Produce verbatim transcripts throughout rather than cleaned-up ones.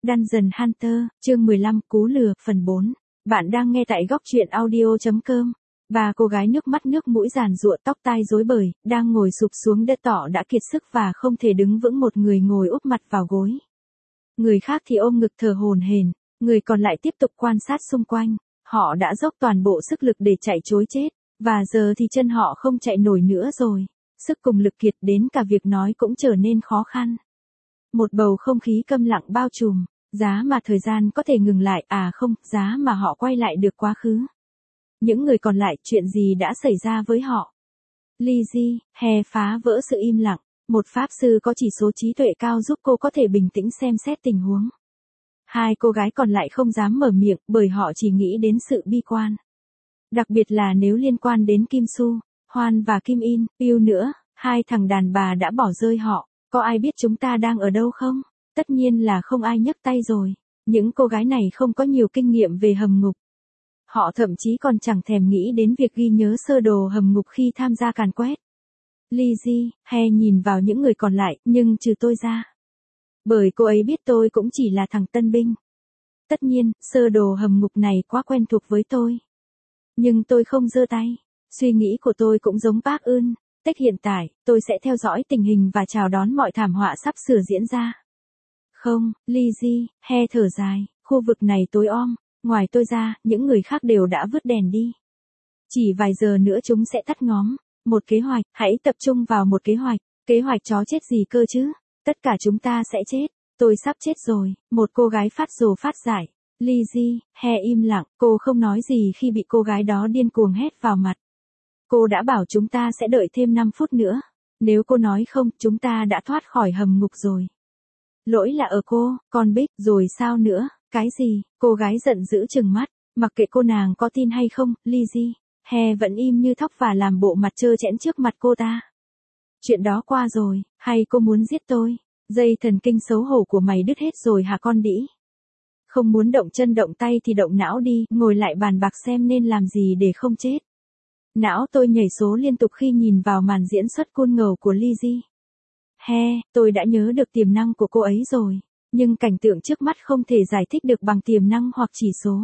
Dungeon Hunter, chương mười lăm, Cú lừa, phần bốn. Bạn đang nghe tại góc truyện audio chấm com. Bà cô gái nước mắt nước mũi giàn giụa, tóc tai rối bời, đang ngồi sụp xuống đất tỏ đã kiệt sức và không thể đứng vững, một người ngồi úp mặt vào gối. Người khác thì ôm ngực thở hổn hển, người còn lại tiếp tục quan sát xung quanh. Họ đã dốc toàn bộ sức lực để chạy trối chết, và giờ thì chân họ không chạy nổi nữa rồi. Sức cùng lực kiệt đến cả việc nói cũng trở nên khó khăn. Một bầu không khí câm lặng bao trùm, giá mà thời gian có thể ngừng lại, à không, giá mà họ quay lại được quá khứ. Những người còn lại, chuyện gì đã xảy ra với họ? Lizzie, He phá vỡ sự im lặng, một pháp sư có chỉ số trí tuệ cao giúp cô có thể bình tĩnh xem xét tình huống. Hai cô gái còn lại không dám mở miệng bởi họ chỉ nghĩ đến sự bi quan. Đặc biệt là nếu liên quan đến Kim Su, Hoan và Kim In, yêu nữa, hai thằng đàn bà đã bỏ rơi họ. Có ai biết chúng ta đang ở đâu không? Tất nhiên là không ai nhấc tay rồi. Những cô gái này không có nhiều kinh nghiệm về hầm ngục. Họ thậm chí còn chẳng thèm nghĩ đến việc ghi nhớ sơ đồ hầm ngục khi tham gia càn quét. Lizzie, He nhìn vào những người còn lại, nhưng trừ tôi ra. Bởi cô ấy biết tôi cũng chỉ là thằng tân binh. Tất nhiên, sơ đồ hầm ngục này quá quen thuộc với tôi. Nhưng tôi không giơ tay. Suy nghĩ của tôi cũng giống bác ưn. Cách hiện tại, tôi sẽ theo dõi tình hình và chào đón mọi thảm họa sắp sửa diễn ra. Không, Lizzie, He thở dài, khu vực này tối om, ngoài tôi ra, những người khác đều đã vứt đèn đi. Chỉ vài giờ nữa chúng sẽ tắt ngóm. Một kế hoạch, hãy tập trung vào một kế hoạch. Kế hoạch chó chết gì cơ chứ? Tất cả chúng ta sẽ chết. Tôi sắp chết rồi, một cô gái phát rồ phát dại. Lizzie, He im lặng, cô không nói gì khi bị cô gái đó điên cuồng hét vào mặt. Cô đã bảo chúng ta sẽ đợi thêm năm phút nữa. Nếu cô nói không, chúng ta đã thoát khỏi hầm ngục rồi. Lỗi là ở cô, con Bích, rồi sao nữa, cái gì? Cô gái giận dữ trừng mắt, mặc kệ cô nàng có tin hay không, Lizzie. He vẫn im như thóc và làm bộ mặt trơ trẽn trước mặt cô ta. Chuyện đó qua rồi, hay cô muốn giết tôi? Dây thần kinh xấu hổ của mày đứt hết rồi hả con đĩ? Không muốn động chân động tay thì động não đi, ngồi lại bàn bạc xem nên làm gì để không chết. Não tôi nhảy số liên tục khi nhìn vào màn diễn xuất cool ngầu của Lizzie. He, tôi đã nhớ được tiềm năng của cô ấy rồi, nhưng cảnh tượng trước mắt không thể giải thích được bằng tiềm năng hoặc chỉ số.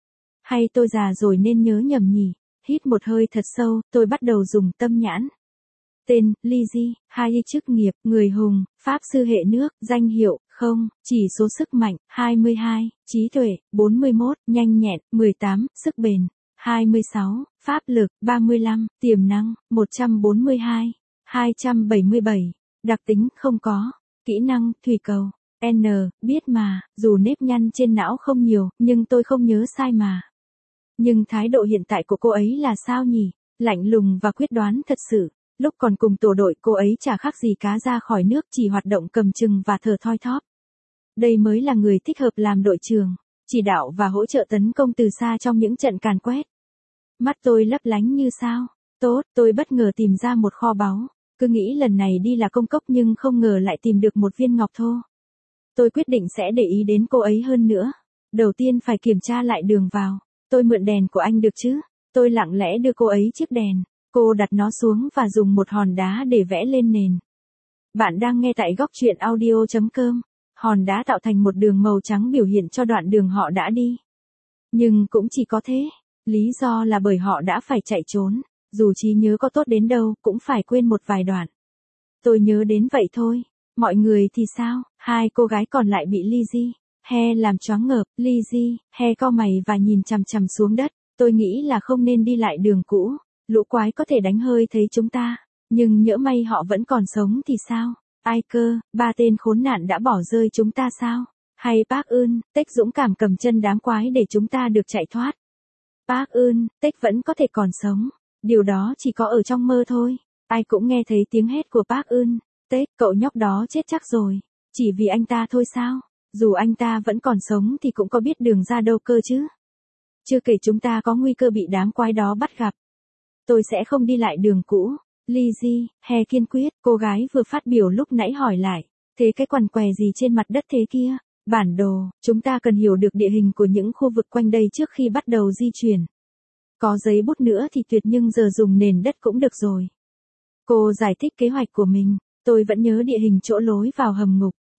Hay tôi già rồi nên nhớ nhầm nhỉ? Hít một hơi thật sâu, tôi bắt đầu dùng tâm nhãn. Tên, Lizzie, hai chức nghiệp, người hùng, pháp sư hệ nước, danh hiệu, không, chỉ số sức mạnh, hai mươi hai, trí tuệ, bốn mươi mốt, nhanh nhẹn, mười tám, sức bền, hai mươi sáu, pháp lực, ba mươi lăm, tiềm năng, một trăm bốn mươi hai, hai trăm bảy mươi bảy, đặc tính, không có, kỹ năng, thủy cầu, N, biết mà, dù nếp nhăn trên não không nhiều, nhưng tôi không nhớ sai mà. Nhưng thái độ hiện tại của cô ấy là sao nhỉ? Lạnh lùng và quyết đoán thật sự. Lúc còn cùng tổ đội cô ấy chả khác gì cá ra khỏi nước, chỉ hoạt động cầm chừng và thở thoi thóp. Đây mới là người thích hợp làm đội trưởng, chỉ đạo và hỗ trợ tấn công từ xa trong những trận càn quét. Mắt tôi lấp lánh như sao. Tốt, tôi bất ngờ tìm ra một kho báu. Cứ nghĩ lần này đi là công cốc nhưng không ngờ lại tìm được một viên ngọc thô. Tôi quyết định sẽ để ý đến cô ấy hơn nữa. Đầu tiên phải kiểm tra lại đường vào. Tôi mượn đèn của anh được chứ? Tôi lặng lẽ đưa cô ấy chiếc đèn. Cô đặt nó xuống và dùng một hòn đá để vẽ lên nền. Bạn đang nghe tại góc truyện audio chấm com. Hòn đá tạo thành một đường màu trắng biểu hiện cho đoạn đường họ đã đi. Nhưng cũng chỉ có thế. Lý do là bởi họ đã phải chạy trốn. Dù trí nhớ có tốt đến đâu cũng phải quên một vài đoạn. Tôi nhớ đến vậy thôi. Mọi người thì sao? Hai cô gái còn lại bị Lizzie, He làm choáng ngợp. Lizzie, He cau mày và nhìn chằm chằm xuống đất. Tôi nghĩ là không nên đi lại đường cũ. Lũ quái có thể đánh hơi thấy chúng ta. Nhưng nhỡ may họ vẫn còn sống thì sao? Ai cơ, ba tên khốn nạn đã bỏ rơi chúng ta sao? Hay Park Eun, Tech dũng cảm cầm chân đám quái để chúng ta được chạy thoát? Park Eun, Tech vẫn có thể còn sống. Điều đó chỉ có ở trong mơ thôi. Ai cũng nghe thấy tiếng hét của Park Eun. Tech, cậu nhóc đó chết chắc rồi. Chỉ vì anh ta thôi sao? Dù anh ta vẫn còn sống thì cũng có biết đường ra đâu cơ chứ. Chưa kể chúng ta có nguy cơ bị đám quái đó bắt gặp. Tôi sẽ không đi lại đường cũ. Lizzie, He kiên quyết, cô gái vừa phát biểu lúc nãy hỏi lại. Thế cái quằn què gì trên mặt đất thế kia? Bản đồ, chúng ta cần hiểu được địa hình của những khu vực quanh đây trước khi bắt đầu di chuyển. Có giấy bút nữa thì tuyệt, nhưng giờ dùng nền đất cũng được rồi. Cô giải thích kế hoạch của mình. Tôi vẫn nhớ địa hình chỗ lối vào hầm ngục.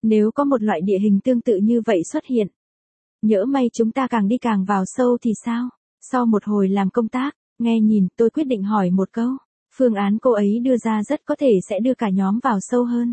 Nếu có một loại địa hình tương tự như vậy xuất hiện, nhỡ may chúng ta càng đi càng vào sâu thì sao? Sau một hồi làm công tác, nghe nhìn, tôi quyết định hỏi một câu. Phương án cô ấy đưa ra rất có thể sẽ đưa cả nhóm vào sâu hơn.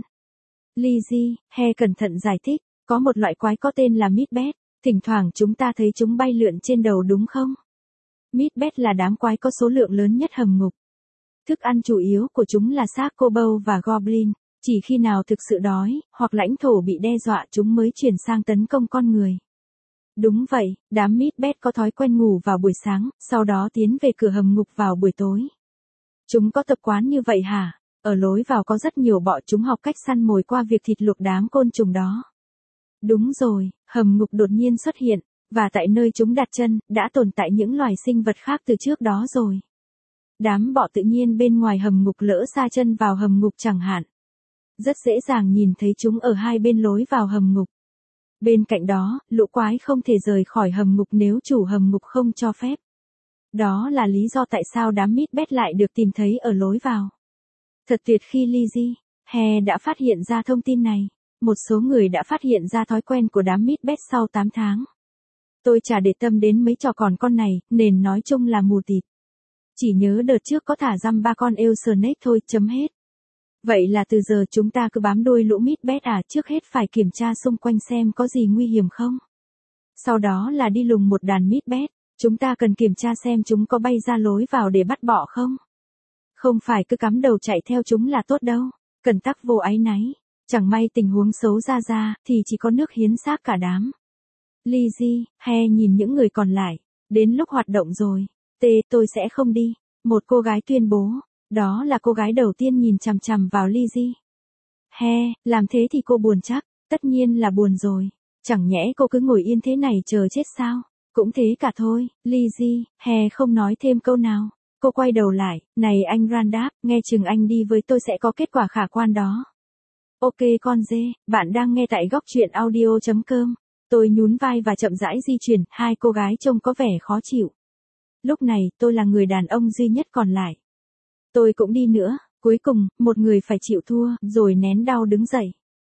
Lizzie, He cẩn thận giải thích, có một loại quái có tên là Meatbat, thỉnh thoảng chúng ta thấy chúng bay lượn trên đầu đúng không? Meatbat là đám quái có số lượng lớn nhất hầm ngục. Thức ăn chủ yếu của chúng là xác kobold và goblin, chỉ khi nào thực sự đói, hoặc lãnh thổ bị đe dọa chúng mới chuyển sang tấn công con người. Đúng vậy, đám Meatbat có thói quen ngủ vào buổi sáng, sau đó tiến về cửa hầm ngục vào buổi tối. Chúng có tập quán như vậy hả? Ở lối vào có rất nhiều bọ chúng học cách săn mồi qua việc thịt luộc đám côn trùng đó. Đúng rồi, hầm ngục đột nhiên xuất hiện, và tại nơi chúng đặt chân, đã tồn tại những loài sinh vật khác từ trước đó rồi. Đám bọ tự nhiên bên ngoài hầm ngục lỡ sa chân vào hầm ngục chẳng hạn. Rất dễ dàng nhìn thấy chúng ở hai bên lối vào hầm ngục. Bên cạnh đó, lũ quái không thể rời khỏi hầm ngục nếu chủ hầm ngục không cho phép. Đó là lý do tại sao đám Meatbat lại được tìm thấy ở lối vào. Thật tuyệt khi Lizzie, He đã phát hiện ra thông tin này. Một số người đã phát hiện ra thói quen của đám Meatbat sau tám tháng. Tôi chả để tâm đến mấy trò còn con này, nên nói chung là mù tịt. Chỉ nhớ đợt trước có thả răm ba con eel snake thôi, chấm hết. Vậy là từ giờ chúng ta cứ bám đuôi lũ Meatbat à, trước hết phải kiểm tra xung quanh xem có gì nguy hiểm không. Sau đó là đi lùng một đàn Meatbat, chúng ta cần kiểm tra xem chúng có bay ra lối vào để bắt bọ không. Không phải cứ cắm đầu chạy theo chúng là tốt đâu, cần tắc vô áy náy. Chẳng may tình huống xấu ra ra, thì chỉ có nước hiến xác cả đám. Lizzie, He nhìn những người còn lại. Đến lúc hoạt động rồi. T, tôi sẽ không đi. Một cô gái tuyên bố. Đó là cô gái đầu tiên nhìn chằm chằm vào Lizzie. He, làm thế thì cô buồn chắc. Tất nhiên là buồn rồi. Chẳng nhẽ cô cứ ngồi yên thế này chờ chết sao? Cũng thế cả thôi. Lizzie, He không nói thêm câu nào. Cô quay đầu lại. Này anh Randall, nghe chừng anh đi với tôi sẽ có kết quả khả quan đó. Ok con dê, bạn đang nghe tại góc truyện audio chấm com. Tôi nhún vai và chậm rãi di chuyển, hai cô gái trông có vẻ khó chịu. Lúc này, tôi là người đàn ông duy nhất còn lại. Tôi cũng đi nữa, cuối cùng, một người phải chịu thua, rồi nén đau đứng dậy.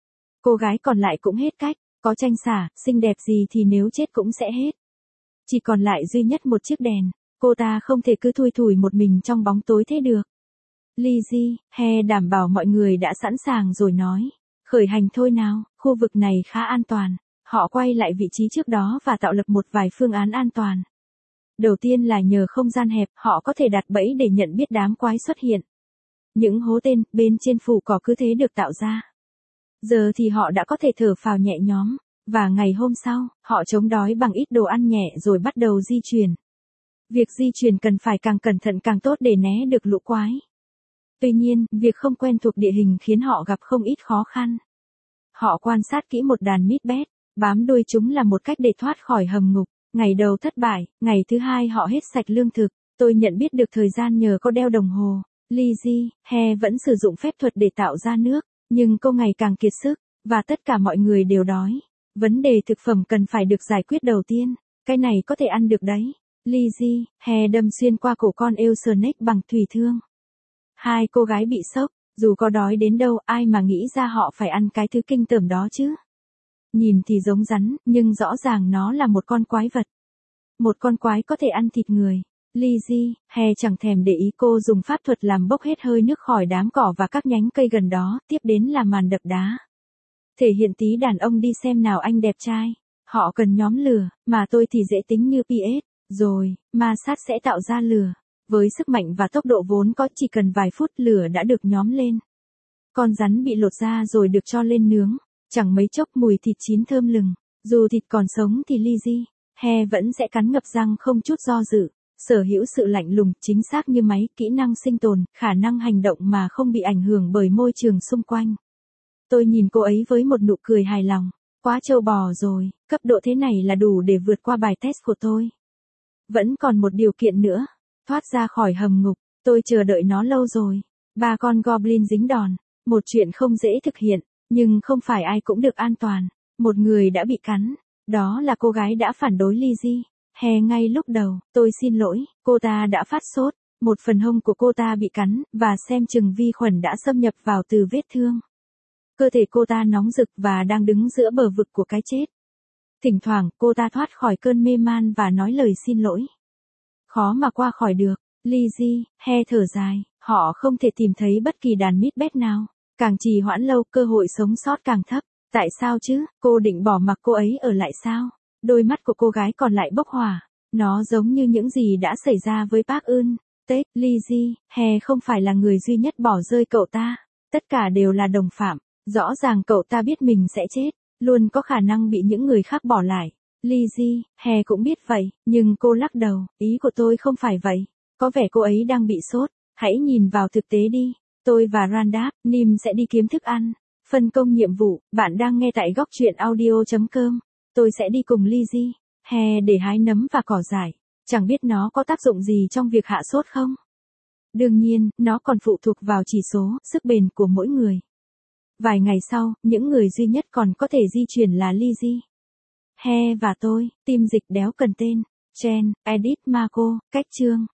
Cô gái còn lại cũng hết cách, có tranh xả, xinh đẹp gì thì nếu chết cũng sẽ hết. Chỉ còn lại duy nhất một chiếc đèn, cô ta không thể cứ thui thủi một mình trong bóng tối thế được. Lizzie, He đảm bảo mọi người đã sẵn sàng rồi nói. Khởi hành thôi nào, khu vực này khá an toàn. Họ quay lại vị trí trước đó và tạo lập một vài phương án an toàn. Đầu tiên là nhờ không gian hẹp, họ có thể đặt bẫy để nhận biết đám quái xuất hiện. Những hố tên, bên trên phủ cỏ cứ thế được tạo ra. Giờ thì họ đã có thể thở phào nhẹ nhõm. Và ngày hôm sau, họ chống đói bằng ít đồ ăn nhẹ rồi bắt đầu di chuyển. Việc di chuyển cần phải càng cẩn thận càng tốt để né được lũ quái. Tuy nhiên, việc không quen thuộc địa hình khiến họ gặp không ít khó khăn. Họ quan sát kỹ một đàn Meatbat, bám đuôi chúng là một cách để thoát khỏi hầm ngục. Ngày đầu thất bại, ngày thứ hai họ hết sạch lương thực. Tôi nhận biết được thời gian nhờ có đeo đồng hồ. Lizzie, He vẫn sử dụng phép thuật để tạo ra nước, nhưng cô ngày càng kiệt sức, và tất cả mọi người đều đói. Vấn đề thực phẩm cần phải được giải quyết đầu tiên. Cái này có thể ăn được đấy. Lizzie, He đâm xuyên qua cổ con eel snake bằng thủy thương. Hai cô gái bị sốc, dù có đói đến đâu ai mà nghĩ ra họ phải ăn cái thứ kinh tởm đó chứ. Nhìn thì giống rắn, nhưng rõ ràng nó là một con quái vật. Một con quái có thể ăn thịt người. Lizzie, He chẳng thèm để ý cô dùng pháp thuật làm bốc hết hơi nước khỏi đám cỏ và các nhánh cây gần đó, tiếp đến là màn đập đá. Thể hiện tí đàn ông đi xem nào anh đẹp trai. Họ cần nhóm lửa, mà tôi thì dễ tính như pê ét. Rồi, ma sát sẽ tạo ra lửa. Với sức mạnh và tốc độ vốn có chỉ cần vài phút lửa đã được nhóm lên. Con rắn bị lột ra rồi được cho lên nướng. Chẳng mấy chốc mùi thịt chín thơm lừng. Dù thịt còn sống thì Lizzie, He vẫn sẽ cắn ngập răng không chút do dự. Sở hữu sự lạnh lùng, chính xác như máy, kỹ năng sinh tồn, khả năng hành động mà không bị ảnh hưởng bởi môi trường xung quanh. Tôi nhìn cô ấy với một nụ cười hài lòng. Quá trâu bò rồi, cấp độ thế này là đủ để vượt qua bài test của tôi. Vẫn còn một điều kiện nữa. Thoát ra khỏi hầm ngục, tôi chờ đợi nó lâu rồi. Ba con goblin dính đòn. Một chuyện không dễ thực hiện, nhưng không phải ai cũng được an toàn. Một người đã bị cắn. Đó là cô gái đã phản đối Lizzie. He ngay lúc đầu, tôi xin lỗi, cô ta đã phát sốt. Một phần hông của cô ta bị cắn, và xem chừng vi khuẩn đã xâm nhập vào từ vết thương. Cơ thể cô ta nóng rực và đang đứng giữa bờ vực của cái chết. Thỉnh thoảng, cô ta thoát khỏi cơn mê man và nói lời xin lỗi. Khó mà qua khỏi được. Lizzie, He thở dài, họ không thể tìm thấy bất kỳ đàn Macbeth nào. Càng trì hoãn lâu, cơ hội sống sót càng thấp. Tại sao chứ, cô định bỏ mặc cô ấy ở lại sao? Đôi mắt của cô gái còn lại bốc hỏa. Nó giống như những gì đã xảy ra với Park Eun. Tết, Lizzie, He không phải là người duy nhất bỏ rơi cậu ta. Tất cả đều là đồng phạm. Rõ ràng cậu ta biết mình sẽ chết, luôn có khả năng bị những người khác bỏ lại. Lizzie, He cũng biết vậy, nhưng cô lắc đầu, ý của tôi không phải vậy. Có vẻ cô ấy đang bị sốt, hãy nhìn vào thực tế đi. Tôi và Randall, Nim sẽ đi kiếm thức ăn. Phân công nhiệm vụ, bạn đang nghe tại góc truyện audio chấm com. Tôi sẽ đi cùng Lizzie, He để hái nấm và cỏ dại. Chẳng biết nó có tác dụng gì trong việc hạ sốt không? Đương nhiên, nó còn phụ thuộc vào chỉ số, sức bền của mỗi người. Vài ngày sau, những người duy nhất còn có thể di chuyển là Lizzie, He và tôi. Team dịch đéo cần tên. Jen, Edit, Marco, cách chương.